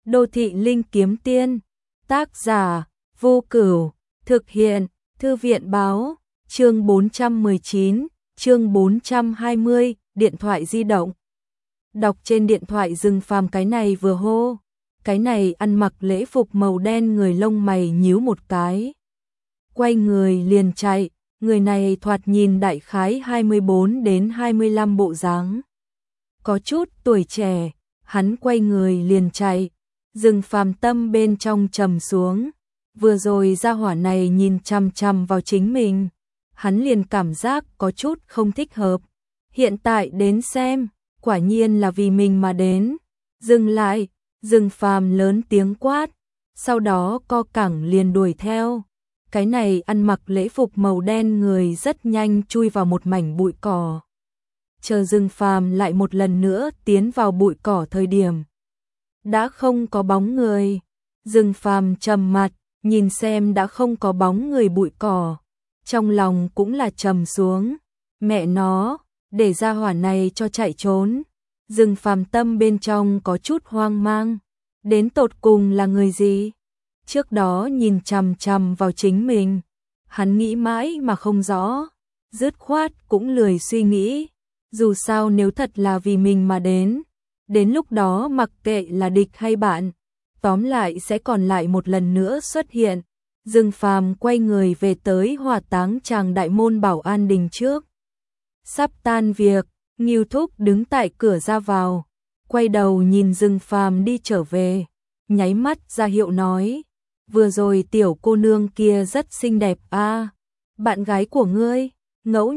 Đô thị linh kiếm tiên. Tác giả Vô Cửu. Thực hiện Thư viện báo. Chương 419, chương 420, điện thoại di động. Đọc trên điện thoại Dương Phàm cái này vừa hô. Cái này ăn mặc lễ phục màu đen, người lông mày nhíu một cái. Quay người liền chạy, người này thoạt nhìn đại khái 24 đến 25 bộ dáng. Có chút tuổi trẻ, hắn quay người liền chạy. Dương Phàm tâm bên trong trầm xuống. Vừa rồi gia hỏa này nhìn chằm chằm vào chính mình, hắn liền cảm giác có chút không thích hợp. Hiện tại đến xem, quả nhiên là vì mình mà đến. Dừng lại, Dương Phàm lớn tiếng quát, sau đó co cẳng liền đuổi theo. Cái này ăn mặc lễ phục màu đen người rất nhanh chui vào một mảnh bụi cỏ. Chờ Dương Phàm lại một lần nữa tiến vào bụi cỏ thời điểm, đã không có bóng người. Dương Phàm trầm mặt, nhìn xem đã không có bóng người bụi cỏ, trong lòng cũng là trầm xuống. Mẹ nó, để gia hỏa này cho chạy trốn. Dương Phàm tâm bên trong có chút hoang mang, đến tột cùng là người gì? Trước đó nhìn chằm chằm vào chính mình, hắn nghĩ mãi mà không rõ, dứt khoát cũng lười suy nghĩ. Dù sao nếu thật là vì mình mà đến lúc đó mặc kệ là địch hay bạn, tóm lại sẽ còn lại một lần nữa xuất hiện. Dương Phàm quay người về tới hỏa táng tràng đại môn Bảo An đình trước. Sắp tan việc, Ngưu Thúc đứng tại cửa ra vào, quay đầu nhìn Dương Phàm đi trở về, nháy mắt ra hiệu nói: vừa rồi tiểu cô nương kia rất xinh đẹp a, bạn gái của ngươi, ngẫu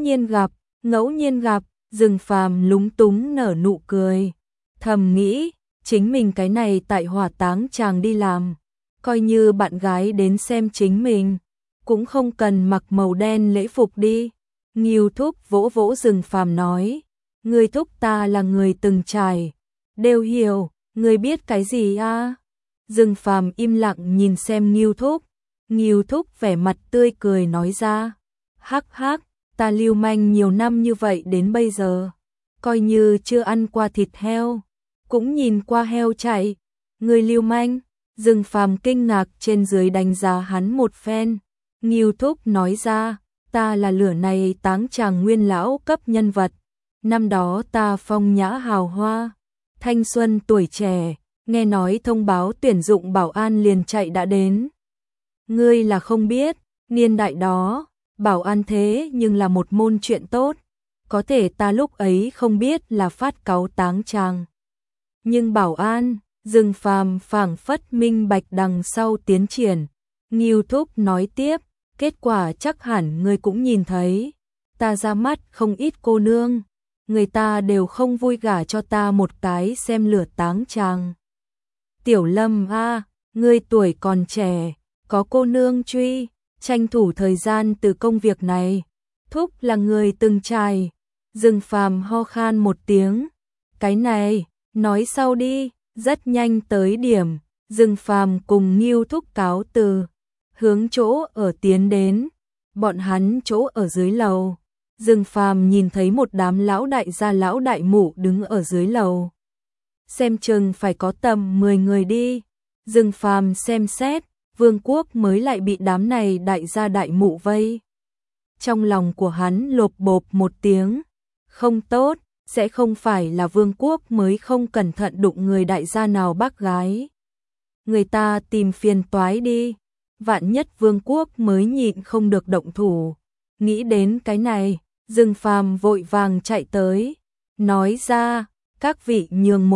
nhiên gặp. Dương Phàm lúng túng nở nụ cười, thầm nghĩ, chính mình cái này tại hỏa táng tràng đi làm, coi như bạn gái đến xem chính mình, cũng không cần mặc màu đen lễ phục đi. Ngưu Thúc vỗ vỗ Dương Phàm nói: ngươi thúc ta là người từng trải, đều hiểu, ngươi biết cái gì a? Dương Phàm im lặng nhìn xem Ngưu Thúc. Ngưu Thúc vẻ mặt tươi cười nói ra: hắc hắc, ta lưu manh nhiều năm như vậy đến bây giờ, coi như chưa ăn qua thịt heo, cũng nhìn qua heo chạy. Người lưu manh? Dương Phàm kinh ngạc trên dưới đánh giá hắn một phen. Ngưu Thúc nói ra: ta là lửa này táng tràng nguyên lão cấp nhân vật. Năm đó ta phong nhã hào hoa, thanh xuân tuổi trẻ, nghe nói thông báo tuyển dụng bảo an liền chạy đã đến. Ngươi là không biết, niên đại đó, bảo an thế nhưng là một môn chuyện tốt, có thể ta lúc ấy không biết là phát cáu táng tràng. Nhưng bảo an, Dương Phàm phảng phất minh bạch đằng sau tiến triển. Ngưu Thúc nói tiếp: kết quả chắc hẳn ngươi cũng nhìn thấy, ta ra mắt không ít cô nương, người ta đều không vui gả cho ta một cái xem lửa táng tràng. Tiểu Lâm a, ngươi tuổi còn trẻ, có cô nương truy, tranh thủ thời gian từ công việc này. Thúc là người từng trải. Dương Phàm ho khan một tiếng. Cái này, nói sau đi. Rất nhanh tới điểm, Dương Phàm cùng Ngưu Thúc cáo từ, hướng chỗ ở tiến đến. Bọn hắn chỗ ở dưới lầu. Dương Phàm nhìn thấy một đám lão đại gia lão đại mụ đứng ở dưới lầu. Xem chừng phải có tầm 10 người đi. Dương Phàm xem xét, Vương Quốc mới lại bị đám này đại gia đại mụ vây. Trong lòng của hắn lộp bộp một tiếng, không tốt, sẽ không phải là Vương Quốc mới không cẩn thận đụng người đại gia nào bác gái. Người ta tìm phiền toái đi, vạn nhất Vương Quốc mới nhịn không được động thủ. Nghĩ đến cái này, Dương Phàm vội vàng chạy tới, nói ra: các vị nhường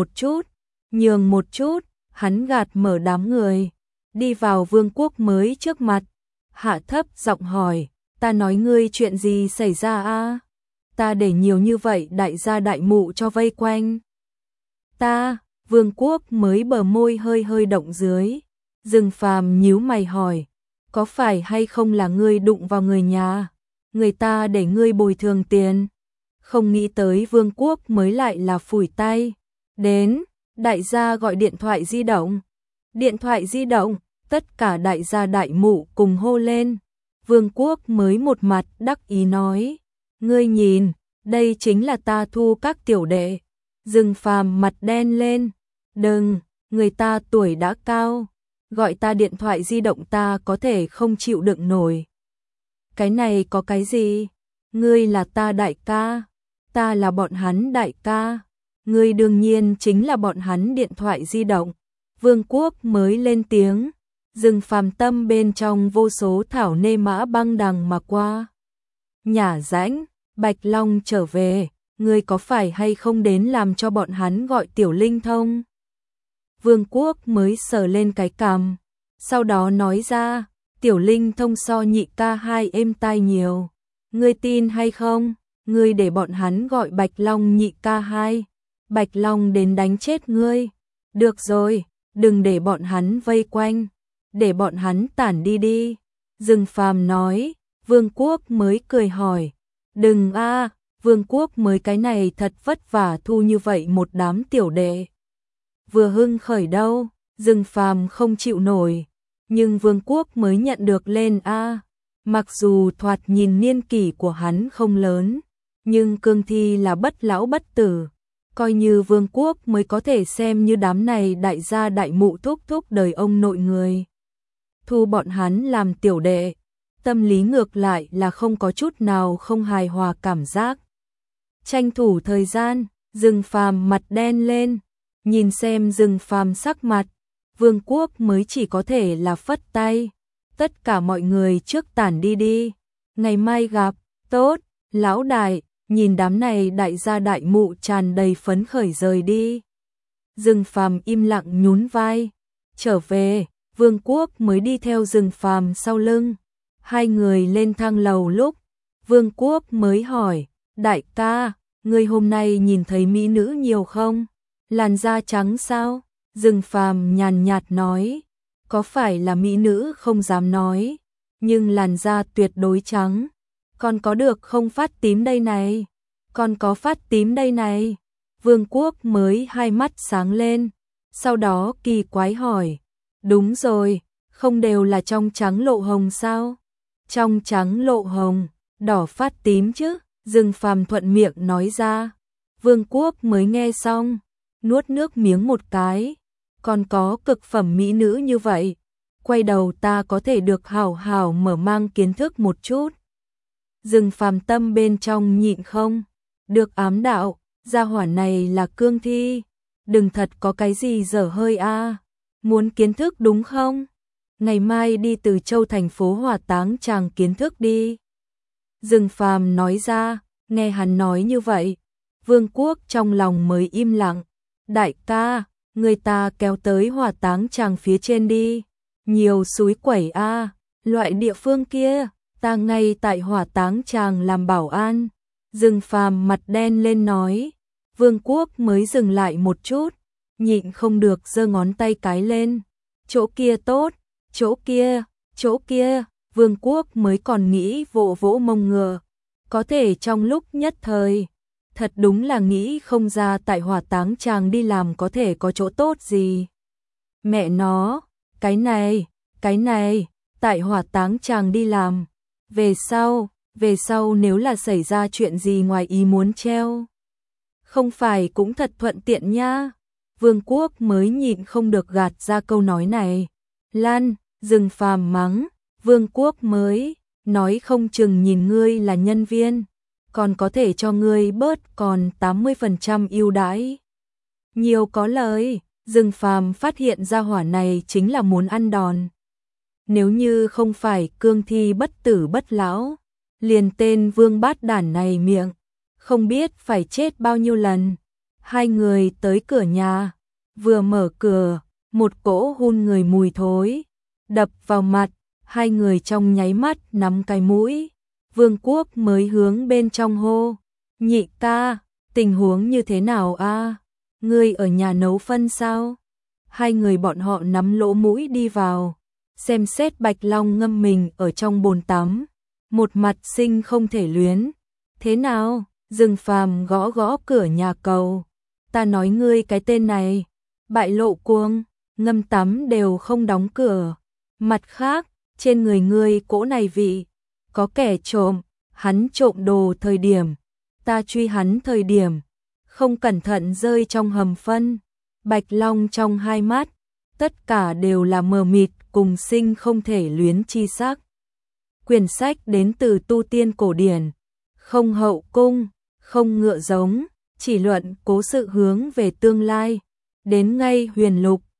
một chút, hắn gạt mở đám người, đi vào Vương Quốc mới trước mặt, hạ thấp giọng hỏi: ta nói ngươi chuyện gì xảy ra a? Ta để nhiều như vậy đại gia đại mụ cho vây quanh ta. Vương Quốc mới bờ môi hơi hơi động dưới. Dương Phàm nhíu mày hỏi: có phải hay không là ngươi đụng vào người nhà, người ta để ngươi bồi thường tiền? Không nghĩ tới Vương Quốc mới lại là phủi tay. Đến, đại gia gọi điện thoại di động. Điện thoại di động, tất cả đại gia đại mụ cùng hô lên. Vương Quốc mới một mặt đắc ý nói: ngươi nhìn, đây chính là ta thu các tiểu đệ. Dương Phàm mặt đen lên: đừng, người ta tuổi đã cao, gọi ta điện thoại di động ta có thể không chịu đựng nổi. Cái này có cái gì? Ngươi là ta đại ca, ta là bọn hắn đại ca, ngươi đương nhiên chính là bọn hắn điện thoại di động. Vương Quốc mới lên tiếng, rừng phàm tâm bên trong vô số thảo nê mã băng đằng mà qua. Nhả rãnh, Bạch Long trở về, ngươi có phải hay không đến làm cho bọn hắn gọi Tiểu Linh thông? Vương Quốc mới sờ lên cái cằm, sau đó nói ra, Tiểu Linh thông so nhị ca hai êm tai nhiều. Ngươi tin hay không? Ngươi để bọn hắn gọi Bạch Long nhị ca hai, Bạch Long đến đánh chết ngươi. Được rồi, đừng để bọn hắn vây quanh, để bọn hắn tản đi đi. Rừng phàm nói, Vương Quốc mới cười hỏi, đừng a, Vương Quốc mới cái này thật vất vả thu như vậy một đám tiểu đệ. Vừa hưng khởi đâu, rừng phàm không chịu nổi, nhưng Vương Quốc mới nhận được lên a. Mặc dù thoạt nhìn niên kỷ của hắn không lớn, nhưng cương thi là bất lão bất tử, coi như Vương Quốc mới có thể xem như đám này đại gia đại mụ thúc thúc đời ông nội người. Thu bọn hắn làm tiểu đệ, tâm lý ngược lại là không có chút nào không hài hòa cảm giác. Tranh thủ thời gian, rừng phàm mặt đen lên, nhìn xem rừng phàm sắc mặt, Vương Quốc mới chỉ có thể là phất tay. Tất cả mọi người trước tản đi đi, ngày mai gặp, tốt, lão đại, nhìn đám này đại gia đại mụ tràn đầy phấn khởi rời đi. Rừng phàm im lặng nhún vai, trở về, Vương Quốc mới đi theo rừng phàm sau lưng. Hai người lên thang lầu lúc, Vương Quốc mới hỏi, đại ca, ngươi hôm nay nhìn thấy mỹ nữ nhiều không? Làn da trắng sao? Rừng phàm nhàn nhạt nói, có phải là mỹ nữ không dám nói, nhưng làn da tuyệt đối trắng. Còn có được không phát tím đây này? Còn có phát tím đây này? Vương Quốc mới hai mắt sáng lên, sau đó kỳ quái hỏi, đúng rồi, không đều là trong trắng lộ hồng sao? Trong trắng lộ hồng, đỏ phát tím chứ? Rừng phàm thuận miệng nói ra. Vương Quốc mới nghe xong, nuốt nước miếng một cái. Còn có cực phẩm mỹ nữ như vậy, quay đầu ta có thể được hảo hảo mở mang kiến thức một chút. Rừng phàm tâm bên trong nhịn không được ám đạo, gia hỏa này là cương thi, đừng thật có cái gì dở hơi a. Muốn kiến thức đúng không? Ngày mai đi Từ Châu thành phố Hỏa Táng Tràng kiến thức đi. Rừng phàm nói ra, nghe hắn nói như vậy, Vương Quốc trong lòng mới im lặng. Đại ca, người ta kéo tới Hỏa Táng Tràng phía trên đi. Nhiều suối quẩy a, loại địa phương kia, ta ngay tại Hỏa Táng Tràng làm bảo an. Rừng phàm mặt đen lên nói. Vương Quốc mới dừng lại một chút, nhịn không được giơ ngón tay cái lên. Chỗ kia tốt, chỗ kia, chỗ kia. Vương Quốc mới còn nghĩ vỗ vỗ mông ngựa, có thể trong lúc nhất thời, thật đúng là nghĩ không ra tại Hỏa Táng Tràng đi làm có thể có chỗ tốt gì. Mẹ nó, cái này, tại Hỏa Táng Tràng đi làm, về sau nếu là xảy ra chuyện gì ngoài ý muốn treo, không phải cũng thật thuận tiện nha. Vương Quốc mới nhịn không được gạt ra câu nói này. Lan, Rừng phàm mắng, Vương Quốc mới nói không chừng nhìn ngươi là nhân viên, còn có thể cho ngươi bớt còn 80% ưu đãi. Nhiều có lời, Rừng phàm phát hiện ra hỏa này chính là muốn ăn đòn. Nếu như không phải cương thi bất tử bất lão, liền tên vương bát đản này miệng, không biết phải chết bao nhiêu lần. Hai người tới cửa nhà, vừa mở cửa, một cỗ hun người mùi thối đập vào mặt, hai người trong nháy mắt nắm cái mũi. Vương Quốc mới hướng bên trong hô, nhị ca, tình huống như thế nào a? Ngươi ở nhà nấu phân sao? Hai người bọn họ nắm lỗ mũi đi vào, xem xét Bạch Long ngâm mình ở trong bồn tắm, một mặt sinh không thể luyến. Thế nào? Rừng phàm gõ gõ cửa nhà cầu. Ta nói ngươi cái tên này, bại lộ cuồng, ngâm tắm đều không đóng cửa. Mặt khác, trên người ngươi cỗ này vị, có kẻ trộm, hắn trộm đồ thời điểm, ta truy hắn thời điểm, không cẩn thận rơi trong hầm phân, Bạch Long trong hai mắt, tất cả đều là mờ mịt cùng sinh không thể luyến chi sắc. Quyển sách đến từ tu tiên cổ điển, không hậu cung, không ngựa giống, chỉ luận cố sự hướng về tương lai. Đến ngay huyền lục,